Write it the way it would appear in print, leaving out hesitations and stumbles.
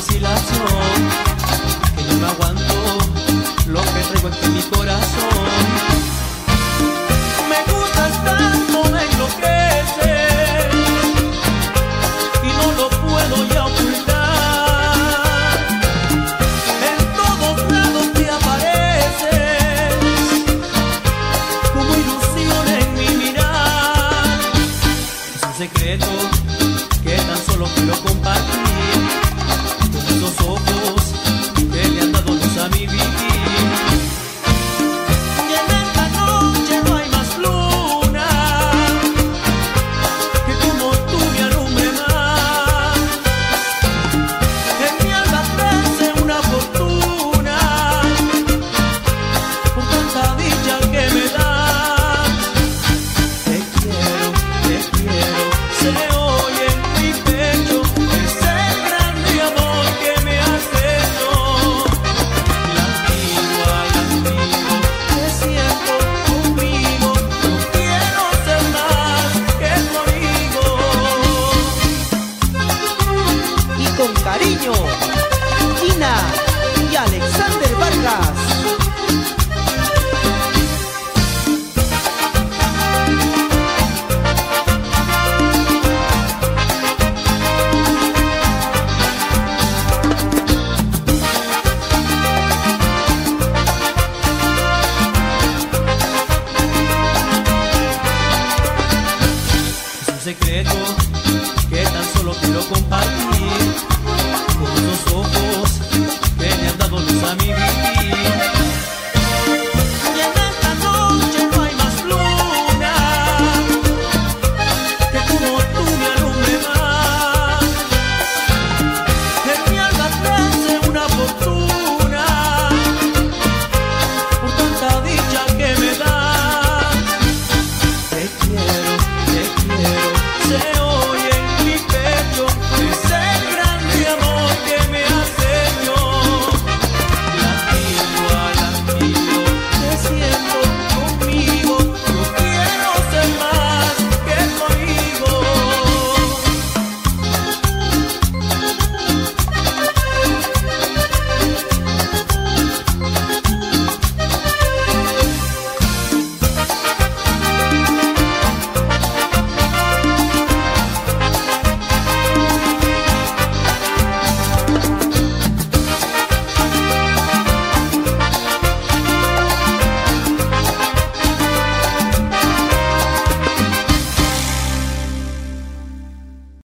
vacilación, que yo no aguanto lo que traigo entre mi corazón. Me gustas tanto, me enloqueces y no lo puedo ya ocultar. En todos lados te apareces como ilusión en mi mirar. Es un secreto que tan solo quiero compartir con esos ojos que le han dado luz a mi vivir. Y en esta noche no hay más luna que como tú me alumbre más. En mi alma crece una fortuna por tanta dicha que me das. Te quiero, se oye en mi pecho ese grande amor que me has hecho. Latido, te siento conmigo, no quiero ser más que tu amigo. Y con cariño, Tina y Alexander Vargas. Es un secreto que tan solo quiero compartir con esos ojos que me han dado luz a mi vida.